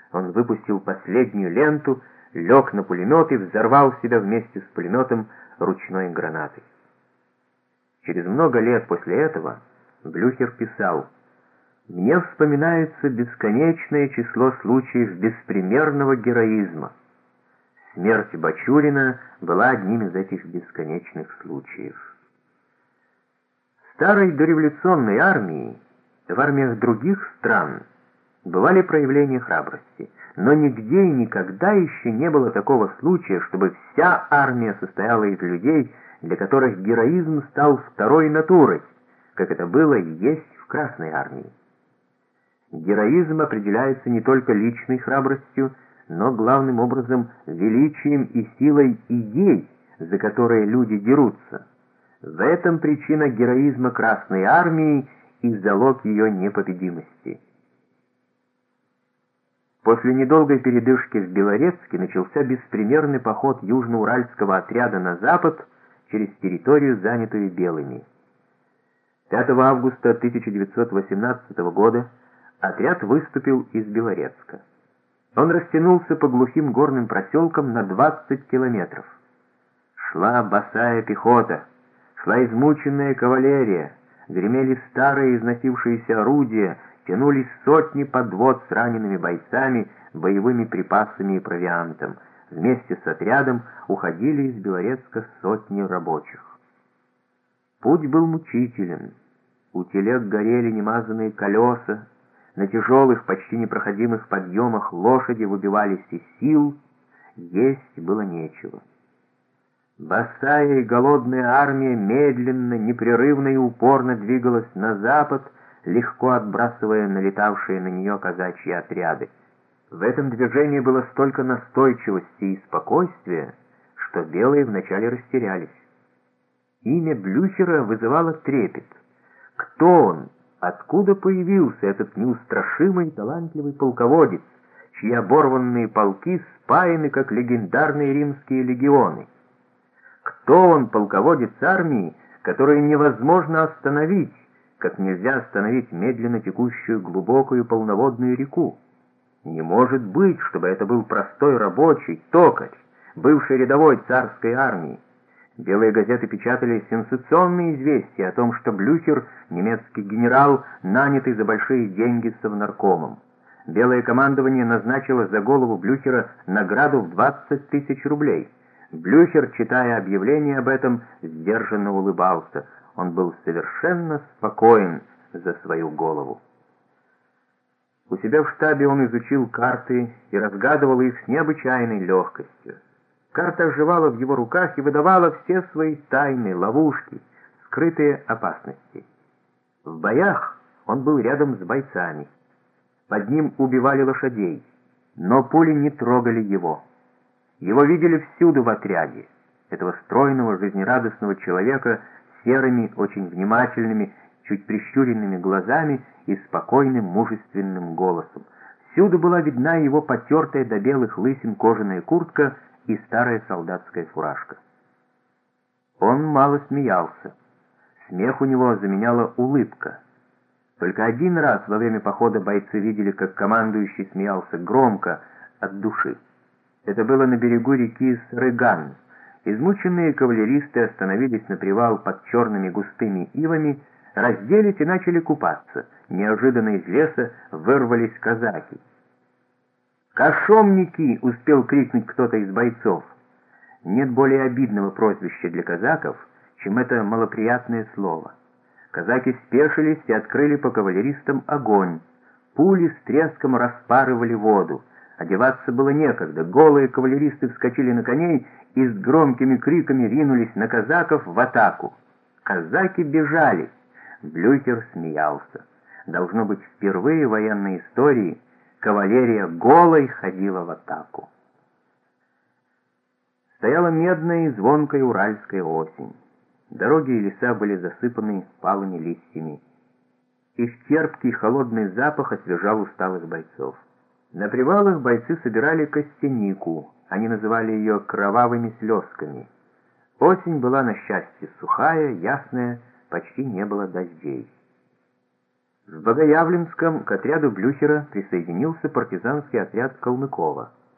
Он выпустил последнюю ленту, лег на пулемет и взорвал себя вместе с пулеметом ручной гранатой. Через много лет после этого Блюхер писал: «Мне вспоминается бесконечное число случаев беспримерного героизма. Смерть Бачурина была одним из этих бесконечных случаев». В старой дореволюционной армии, в армиях других стран, бывали проявления храбрости, но нигде и никогда еще не было такого случая, чтобы вся армия состояла из людей, для которых героизм стал второй натурой, как это было и есть в Красной армии. Героизм определяется не только личной храбростью, но главным образом величием и силой идей, за которые люди дерутся. В этом причина героизма Красной армии и залог ее непобедимости. После недолгой передышки в Белорецке начался беспримерный поход южноуральского отряда на запад через территорию, занятую белыми. 5 августа 1918 года отряд выступил из Белорецка. Он растянулся по глухим горным проселкам на 20 километров. Шла босая пехота, шла измученная кавалерия, гремели старые износившиеся орудия, тянулись сотни подвод с ранеными бойцами, боевыми припасами и провиантом. Вместе с отрядом уходили из Белорецка сотни рабочих. Путь был мучителен. У телег горели немазанные колеса, на тяжелых, почти непроходимых подъемах лошади выбивались из сил, есть было нечего. Босая и голодная армия медленно, непрерывно и упорно двигалась на запад, легко отбрасывая налетавшие на нее казачьи отряды. В этом движении было столько настойчивости и спокойствия, что белые вначале растерялись. Имя Блюхера вызывало трепет. Кто он? Откуда появился этот неустрашимый и талантливый полководец, чьи оборванные полки спаяны, как легендарные римские легионы? Кто он, полководец армии, которую невозможно остановить, как нельзя остановить медленно текущую глубокую полноводную реку? Не может быть, чтобы это был простой рабочий, токарь, бывший рядовой царской армии. Белые газеты печатали сенсационные известия о том, что Блюхер, немецкий генерал, нанятый за большие деньги совнаркомом. Белое командование назначило за голову Блюхера награду в 20 тысяч рублей. Блюхер, читая объявление об этом, сдержанно улыбался. Он был совершенно спокоен за свою голову. У себя в штабе он изучил карты и разгадывал их с необычайной легкостью. Карта оживала в его руках и выдавала все свои тайны, ловушки, скрытые опасности. В боях он был рядом с бойцами. Под ним убивали лошадей, но пули не трогали его. Его видели всюду в отряде, этого стройного, жизнерадостного человека с серыми, очень внимательными, чуть прищуренными глазами и спокойным, мужественным голосом. Всюду была видна его потертая до белых лысин кожаная куртка и старая солдатская фуражка. Он мало смеялся. Смех у него заменяла улыбка. Только один раз во время похода бойцы видели, как командующий смеялся громко, от души. Это было на берегу реки Срыган. Измученные кавалеристы остановились на привал под черными густыми ивами, разделись и начали купаться. Неожиданно из леса вырвались казаки. «Кошомники!» — успел крикнуть кто-то из бойцов. Нет более обидного прозвища для казаков, чем это малоприятное слово. Казаки спешились и открыли по кавалеристам огонь. Пули с треском распарывали воду. Одеваться было некогда. Голые кавалеристы вскочили на коней и с громкими криками ринулись на казаков в атаку. Казаки бежали. Блюхер смеялся. Должно быть, впервые в военной истории кавалерия голой ходила в атаку. Стояла медная и звонкая уральская осень. Дороги и леса были засыпаны палыми листьями. Их терпкий холодный запах освежал усталых бойцов. На привалах бойцы собирали костянику, они называли ее кровавыми слезками. Осень была, на счастье, сухая, ясная, почти не было дождей. В Богоявленском к отряду Блюхера присоединился партизанский отряд Калмыкова.